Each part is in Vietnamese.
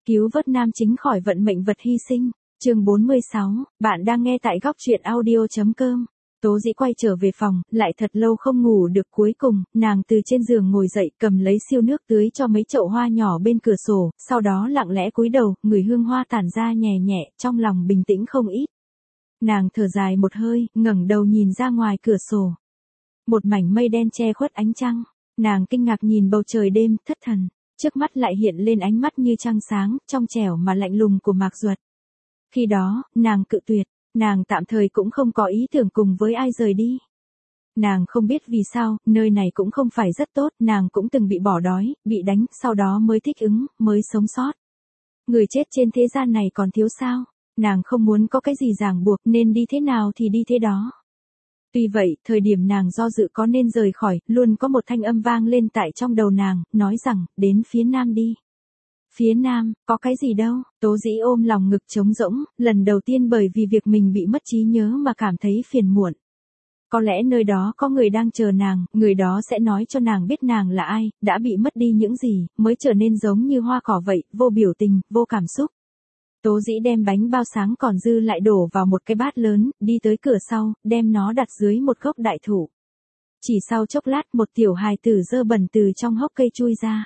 Cứu vớt nam chính khỏi vận mệnh vật hy sinh. Chương 46, bạn đang nghe tại góc truyện audio.com. Tố Dĩ quay trở về phòng, lại thật lâu không ngủ được, cuối cùng, nàng từ trên giường ngồi dậy, cầm lấy siêu nước tưới cho mấy chậu hoa nhỏ bên cửa sổ, sau đó lặng lẽ cúi đầu, ngửi hương hoa tản ra nhẹ nhẹ, trong lòng bình tĩnh không ít. Nàng thở dài một hơi, ngẩng đầu nhìn ra ngoài cửa sổ. Một mảnh mây đen che khuất ánh trăng, nàng kinh ngạc nhìn bầu trời đêm, thất thần. Trước mắt lại hiện lên ánh mắt như trăng sáng, trong trẻo mà lạnh lùng của Mạc Duật. Khi đó, nàng cự tuyệt, nàng tạm thời cũng không có ý tưởng cùng với ai rời đi. Nàng không biết vì sao, nơi này cũng không phải rất tốt, nàng cũng từng bị bỏ đói, bị đánh, sau đó mới thích ứng, mới sống sót. Người chết trên thế gian này còn thiếu sao? Nàng không muốn có cái gì ràng buộc, nên đi thế nào thì đi thế đó. Tuy vậy, thời điểm nàng do dự có nên rời khỏi, luôn có một thanh âm vang lên tại trong đầu nàng, nói rằng, đến phía nam đi. Phía nam, có cái gì đâu, Tố Dĩ ôm lòng ngực trống rỗng, lần đầu tiên bởi vì việc mình bị mất trí nhớ mà cảm thấy phiền muộn. Có lẽ nơi đó có người đang chờ nàng, người đó sẽ nói cho nàng biết nàng là ai, đã bị mất đi những gì, mới trở nên giống như hoa cỏ vậy, vô biểu tình, vô cảm xúc. Tố Dĩ đem bánh bao sáng còn dư lại đổ vào một cái bát lớn, đi tới cửa sau, đem nó đặt dưới một gốc đại thụ. Chỉ sau chốc lát một tiểu hài tử dơ bẩn từ trong hốc cây chui ra.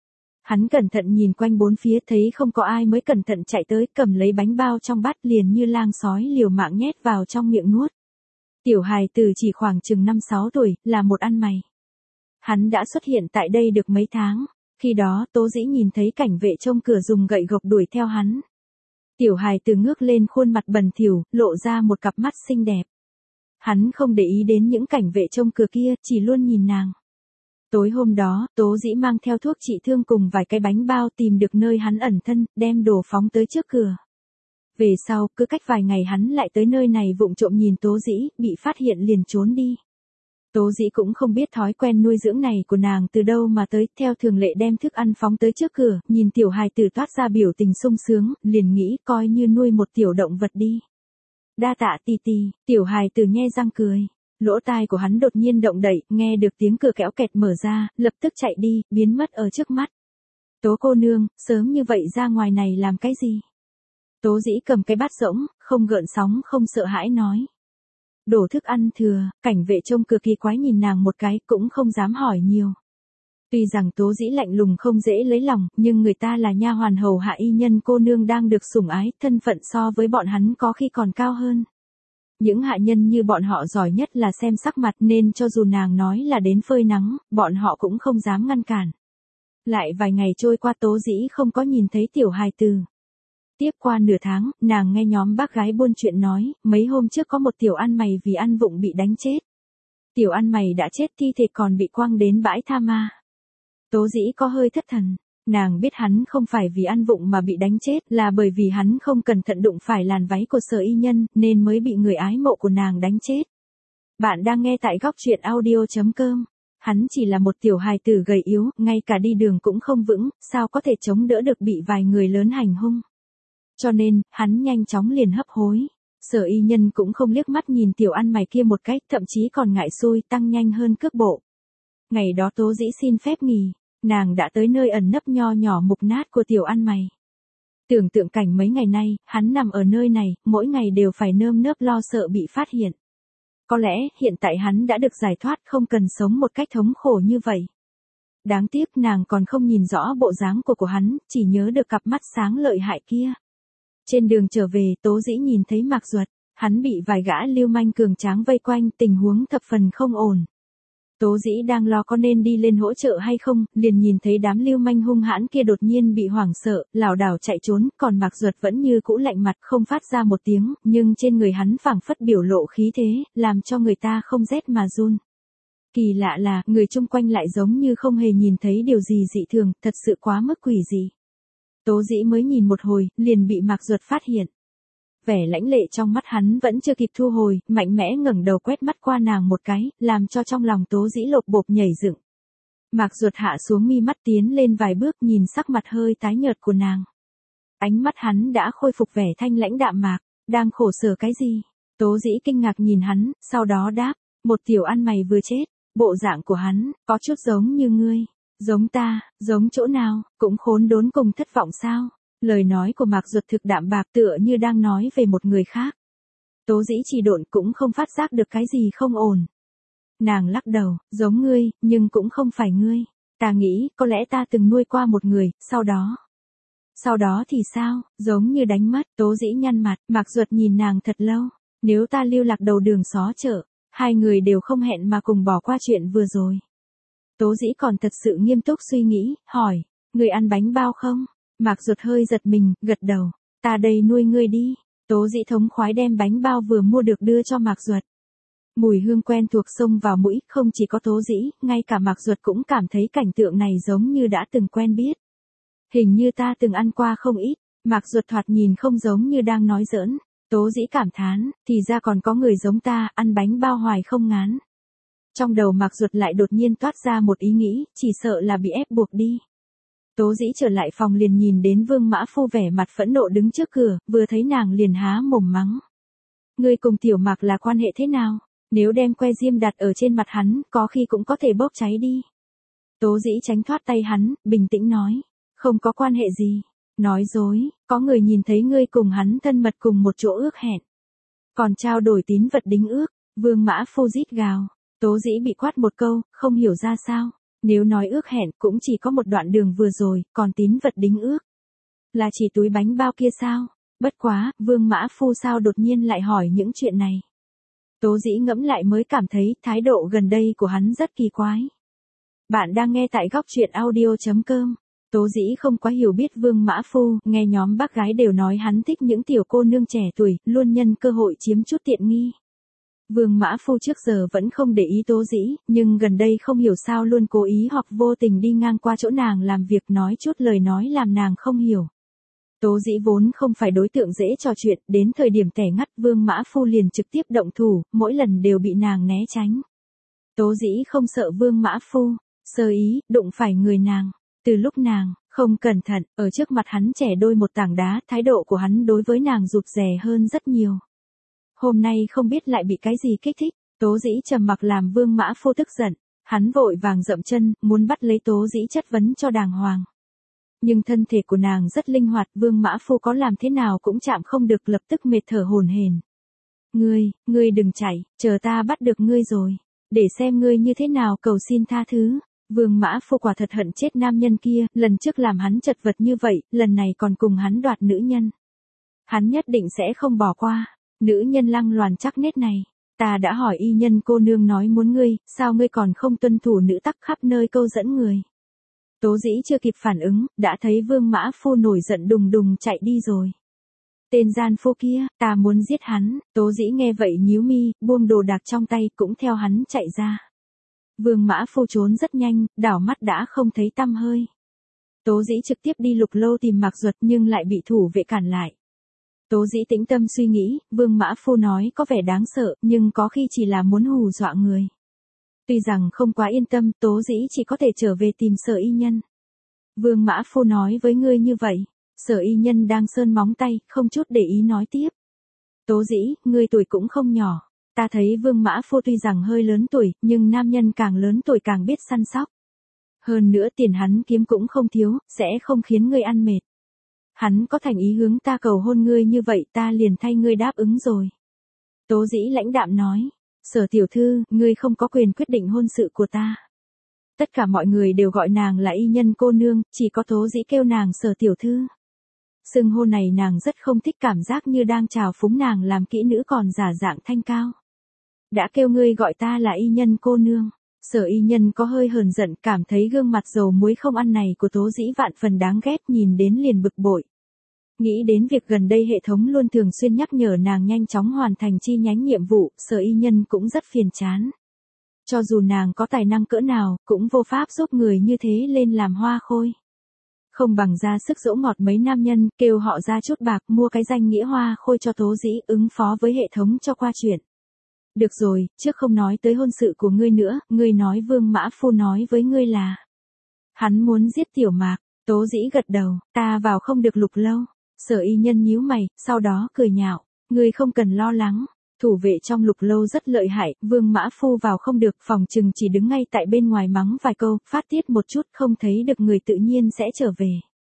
Hắn cẩn thận nhìn quanh bốn phía thấy không có ai mới cẩn thận chạy tới cầm lấy bánh bao trong bát liền như lang sói liều mạng nhét vào trong miệng nuốt. Tiểu hài tử chỉ khoảng chừng 5-6 tuổi, là một ăn mày. Hắn đã xuất hiện tại đây được mấy tháng, khi đó Tố Dĩ nhìn thấy cảnh vệ trông cửa dùng gậy gộc đuổi theo hắn. Tiểu hài tử ngước lên khuôn mặt bẩn thỉu, lộ ra một cặp mắt xinh đẹp. Hắn không để ý đến những cảnh vệ trông cửa kia, chỉ luôn nhìn nàng. Tối hôm đó, Tố Dĩ mang theo thuốc trị thương cùng vài cái bánh bao tìm được nơi hắn ẩn thân, đem đồ phóng tới trước cửa. Về sau, cứ cách vài ngày hắn lại tới nơi này vụng trộm nhìn Tố Dĩ, bị phát hiện liền trốn đi. Tố Dĩ cũng không biết thói quen nuôi dưỡng này của nàng từ đâu mà tới, theo thường lệ đem thức ăn phóng tới trước cửa, nhìn tiểu hài tử toát ra biểu tình sung sướng, liền nghĩ coi như nuôi một tiểu động vật đi. Đa tạ tì tì, tiểu hài tử nhe răng cười. Lỗ tai của hắn đột nhiên động đậy, nghe được tiếng cửa kéo kẹt mở ra, lập tức chạy đi, biến mất ở trước mắt. Tố cô nương, sớm như vậy ra ngoài này làm cái gì? Tố Dĩ cầm cái bát rỗng, không gợn sóng không sợ hãi nói. Đổ thức ăn thừa, cảnh vệ trông cực kỳ quái nhìn nàng một cái, cũng không dám hỏi nhiều. Tuy rằng Tố Dĩ lạnh lùng không dễ lấy lòng, nhưng người ta là nha hoàn hầu hạ y nhân cô nương đang được sủng ái, thân phận so với bọn hắn có khi còn cao hơn. Những hạ nhân như bọn họ giỏi nhất là xem sắc mặt nên cho dù nàng nói là đến phơi nắng, bọn họ cũng không dám ngăn cản. Lại vài ngày trôi qua Tố Dĩ không có nhìn thấy tiểu hài tử. Tiếp qua nửa tháng, nàng nghe nhóm bác gái buôn chuyện nói, mấy hôm trước có một tiểu ăn mày vì ăn vụng bị đánh chết. Tiểu ăn mày đã chết, thi thể còn bị quăng đến bãi tha ma. Tố Dĩ có hơi thất thần. Nàng biết hắn không phải vì ăn vụng mà bị đánh chết, là bởi vì hắn không cẩn thận đụng phải làn váy của Sở Y Nhân, nên mới bị người ái mộ của nàng đánh chết. Bạn đang nghe tại góc truyện audio.com. Hắn chỉ là một tiểu hài tử gầy yếu, ngay cả đi đường cũng không vững, sao có thể chống đỡ được bị vài người lớn hành hung. Cho nên, hắn nhanh chóng liền hấp hối. Sở Y Nhân cũng không liếc mắt nhìn tiểu ăn mày kia một cách, thậm chí còn ngại xui tăng nhanh hơn cước bộ. Ngày đó Tố Dĩ xin phép nghỉ. Nàng đã tới nơi ẩn nấp nho nhỏ mục nát của tiểu ăn mày. Tưởng tượng cảnh mấy ngày nay, hắn nằm ở nơi này, mỗi ngày đều phải nơm nớp lo sợ bị phát hiện. Có lẽ, hiện tại hắn đã được giải thoát, không cần sống một cách thống khổ như vậy. Đáng tiếc nàng còn không nhìn rõ bộ dáng của hắn, chỉ nhớ được cặp mắt sáng lợi hại kia. Trên đường trở về, Tố Dĩ nhìn thấy Mạc Duật, hắn bị vài gã lưu manh cường tráng vây quanh, tình huống thập phần không ổn. Tố Dĩ đang lo có nên đi lên hỗ trợ hay không, liền nhìn thấy đám lưu manh hung hãn kia đột nhiên bị hoảng sợ, lảo đảo chạy trốn, còn Mạc Duật vẫn như cũ lạnh mặt không phát ra một tiếng, nhưng trên người hắn phảng phất biểu lộ khí thế, làm cho người ta không rét mà run. Kỳ lạ là, người chung quanh lại giống như không hề nhìn thấy điều gì dị thường, thật sự quá mức quỷ dị. Tố Dĩ mới nhìn một hồi, liền bị Mạc Duật phát hiện. Vẻ lãnh lệ trong mắt hắn vẫn chưa kịp thu hồi, mạnh mẽ ngẩng đầu quét mắt qua nàng một cái, làm cho trong lòng Tố Dĩ lột bột nhảy dựng. Mạc Duật hạ xuống mi mắt tiến lên vài bước nhìn sắc mặt hơi tái nhợt của nàng. Ánh mắt hắn đã khôi phục vẻ thanh lãnh đạm mạc, đang khổ sở cái gì? Tố Dĩ kinh ngạc nhìn hắn, sau đó đáp, một tiểu ăn mày vừa chết, bộ dạng của hắn, có chút giống như ngươi. Giống ta, giống chỗ nào, cũng khốn đốn cùng thất vọng sao? Lời nói của Mạc Duật thực đạm bạc tựa như đang nói về một người khác. Tố Dĩ trì độn cũng không phát giác được cái gì không ổn. Nàng lắc đầu, giống ngươi, nhưng cũng không phải ngươi. Ta nghĩ, có lẽ ta từng nuôi qua một người, sau đó. Sau đó thì sao, giống như đánh mất, Tố Dĩ nhăn mặt, Mạc Duật nhìn nàng thật lâu. Nếu ta lưu lạc đầu đường xó chợ, hai người đều không hẹn mà cùng bỏ qua chuyện vừa rồi. Tố Dĩ còn thật sự nghiêm túc suy nghĩ, hỏi, ngươi ăn bánh bao không? Mạc Duật hơi giật mình, gật đầu, ta đây nuôi ngươi đi. Tố Dĩ thống khoái đem bánh bao vừa mua được đưa cho Mạc Duật. Mùi hương quen thuộc xông vào mũi, không chỉ có Tố Dĩ, ngay cả Mạc Duật cũng cảm thấy cảnh tượng này giống như đã từng quen biết. Hình như ta từng ăn qua không ít, Mạc Duật thoạt nhìn không giống như đang nói giỡn. Tố Dĩ cảm thán, thì ra còn có người giống ta, ăn bánh bao hoài không ngán. Trong đầu Mạc Duật lại đột nhiên toát ra một ý nghĩ, chỉ sợ là bị ép buộc đi. Tố Dĩ trở lại phòng liền nhìn đến Vương Mã Phu vẻ mặt phẫn nộ đứng trước cửa, vừa thấy nàng liền há mồm mắng. Ngươi cùng Tiểu Mạc là quan hệ thế nào? Nếu đem que diêm đặt ở trên mặt hắn, có khi cũng có thể bốc cháy đi. Tố Dĩ tránh thoát tay hắn, bình tĩnh nói, không có quan hệ gì. Nói dối, có người nhìn thấy ngươi cùng hắn thân mật cùng một chỗ ước hẹn. Còn trao đổi tín vật đính ước, Vương Mã Phu rít gào. Tố Dĩ bị quát một câu, không hiểu ra sao. Nếu nói ước hẹn cũng chỉ có một đoạn đường vừa rồi, còn tín vật đính ước. Là chỉ túi bánh bao kia sao? Bất quá, Vương Mã Phu sao đột nhiên lại hỏi những chuyện này. Tố Dĩ ngẫm lại mới cảm thấy thái độ gần đây của hắn rất kỳ quái. Bạn đang nghe tại góc truyện audio.com. Tố Dĩ không quá hiểu biết Vương Mã Phu, nghe nhóm bác gái đều nói hắn thích những tiểu cô nương trẻ tuổi, luôn nhân cơ hội chiếm chút tiện nghi. Vương Mã Phu trước giờ vẫn không để ý Tố Dĩ, nhưng gần đây không hiểu sao luôn cố ý hoặc vô tình đi ngang qua chỗ nàng làm việc nói chút lời nói làm nàng không hiểu. Tố Dĩ vốn không phải đối tượng dễ trò chuyện, đến thời điểm tẻ ngắt Vương Mã Phu liền trực tiếp động thủ, mỗi lần đều bị nàng né tránh. Tố Dĩ không sợ Vương Mã Phu, sơ ý, đụng phải người nàng. Từ lúc nàng, không cẩn thận, ở trước mặt hắn trẻ đôi một tảng đá, thái độ của hắn đối với nàng rụt rè hơn rất nhiều. Hôm nay không biết lại bị cái gì kích thích, Tố Dĩ trầm mặc làm Vương Mã Phu tức giận. Hắn vội vàng dậm chân, muốn bắt lấy Tố Dĩ chất vấn cho đàng hoàng. Nhưng thân thể của nàng rất linh hoạt, Vương Mã Phu có làm thế nào cũng chạm không được, lập tức mệt thở hổn hển. Ngươi đừng chạy, chờ ta bắt được ngươi rồi. Để xem ngươi như thế nào cầu xin tha thứ. Vương Mã Phu quả thật hận chết nam nhân kia, lần trước làm hắn chật vật như vậy, lần này còn cùng hắn đoạt nữ nhân. Hắn nhất định sẽ không bỏ qua. Nữ nhân lăng loàn chắc nết này. Ta đã hỏi y nhân cô nương nói muốn ngươi, sao ngươi còn không tuân thủ nữ tắc khắp nơi câu dẫn người. Tố Dĩ chưa kịp phản ứng, đã thấy Vương Mã Phu nổi giận đùng đùng chạy đi rồi. Tên gian phu kia, ta muốn giết hắn. Tố Dĩ nghe vậy nhíu mi, buông đồ đạc trong tay cũng theo hắn chạy ra. Vương Mã Phu trốn rất nhanh, đảo mắt đã không thấy tăm hơi. Tố Dĩ trực tiếp đi Lục Lâu tìm Mạc Duật nhưng lại bị thủ vệ cản lại. Tố Dĩ tĩnh tâm suy nghĩ, Vương Mã Phu nói có vẻ đáng sợ, nhưng có khi chỉ là muốn hù dọa người. Tuy rằng không quá yên tâm, Tố Dĩ chỉ có thể trở về tìm Sở Y Nhân. Vương Mã Phu nói với ngươi như vậy. Sở Y Nhân đang sơn móng tay, không chút để ý nói tiếp. Tố Dĩ, ngươi tuổi cũng không nhỏ. Ta thấy Vương Mã Phu tuy rằng hơi lớn tuổi, nhưng nam nhân càng lớn tuổi càng biết săn sóc. Hơn nữa tiền hắn kiếm cũng không thiếu, sẽ không khiến ngươi ăn mệt. Hắn có thành ý hướng ta cầu hôn ngươi như vậy ta liền thay ngươi đáp ứng rồi. Tố Dĩ lãnh đạm nói. Sở tiểu thư, ngươi không có quyền quyết định hôn sự của ta. Tất cả mọi người đều gọi nàng là y nhân cô nương, chỉ có Tố Dĩ kêu nàng Sở tiểu thư. Xưng hô này nàng rất không thích, cảm giác như đang chào phúng nàng làm kỹ nữ còn giả dạng thanh cao. Đã kêu ngươi gọi ta là y nhân cô nương. Sở Y Nhân có hơi hờn giận, cảm thấy gương mặt dầu muối không ăn này của Tố Dĩ vạn phần đáng ghét, nhìn đến liền bực bội. Nghĩ đến việc gần đây hệ thống luôn thường xuyên nhắc nhở nàng nhanh chóng hoàn thành chi nhánh nhiệm vụ, Sở Y Nhân cũng rất phiền chán. Cho dù nàng có tài năng cỡ nào, cũng vô pháp giúp người như thế lên làm hoa khôi. Không bằng ra sức dỗ ngọt mấy nam nhân, kêu họ ra chút bạc mua cái danh nghĩa hoa khôi cho Tố Dĩ ứng phó với hệ thống cho qua chuyện. Được rồi, trước không nói tới hôn sự của ngươi nữa, ngươi nói Vương Mã Phu nói với ngươi là hắn muốn giết Tiểu Mạc. Tố Dĩ gật đầu, ta vào không được Lục Lâu. Sở Y Nhân nhíu mày, sau đó cười nhạo, ngươi không cần lo lắng. Thủ vệ trong Lục Lâu rất lợi hại, Vương Mã Phu vào không được, phòng trừng chỉ đứng ngay tại bên ngoài mắng vài câu, phát tiết một chút, không thấy được người tự nhiên sẽ trở về.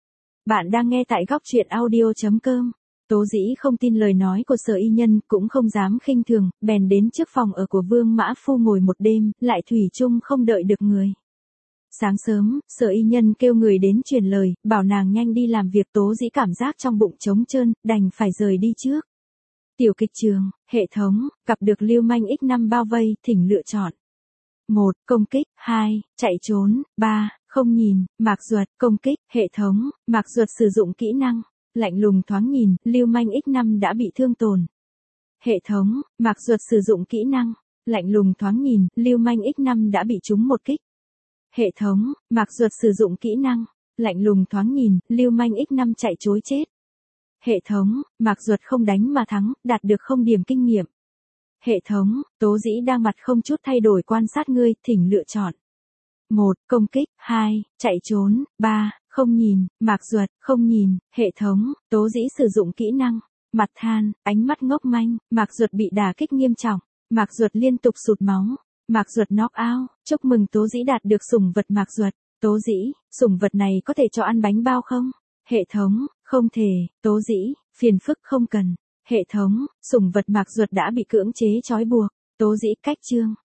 Bạn đang nghe tại góc truyện audio.com. Tố Dĩ không tin lời nói của Sở Y Nhân, cũng không dám khinh thường, bèn đến trước phòng ở của Vương Mã Phu ngồi một đêm, lại thủy chung không đợi được người. Sáng sớm, Sở Y Nhân kêu người đến truyền lời, bảo nàng nhanh đi làm việc. Tố Dĩ cảm giác trong bụng trống trơn, đành phải rời đi trước. Tiểu kịch trường, hệ thống, gặp được lưu manh X5 bao vây, thỉnh lựa chọn. 1. Công kích. 2. Chạy trốn. 3. Không nhìn. Mạc Duật. Công kích. Hệ thống, Mạc Duật sử dụng kỹ năng. Lạnh lùng thoáng nhìn, lưu manh X5 đã bị thương tổn. Hệ thống, Mạc Duật sử dụng kỹ năng. Lạnh lùng thoáng nhìn, lưu manh X5 đã bị trúng một kích. Hệ thống, Mạc Duật sử dụng kỹ năng. Lạnh lùng thoáng nhìn, lưu manh X5 chạy trối chết. Hệ thống, Mạc Duật không đánh mà thắng, đạt được 0 điểm kinh nghiệm. Hệ thống, Tố Dĩ đang mặt không chút thay đổi quan sát ngươi, thỉnh lựa chọn. 1. Công kích. 2. Chạy trốn. 3. Không nhìn. Mạc Duật, không nhìn. Hệ thống, Tố Dĩ sử dụng kỹ năng. Mặt than, ánh mắt ngốc manh, Mạc Duật bị đả kích nghiêm trọng. Mạc Duật liên tục sụt máu. Mạc Duật knock out. Chúc mừng Tố Dĩ đạt được sủng vật Mạc Duật. Tố Dĩ, sủng vật này có thể cho ăn bánh bao không? Hệ thống, không thể. Tố Dĩ, phiền phức không cần. Hệ thống, sủng vật Mạc Duật đã bị cưỡng chế trói buộc. Tố Dĩ, cách chương.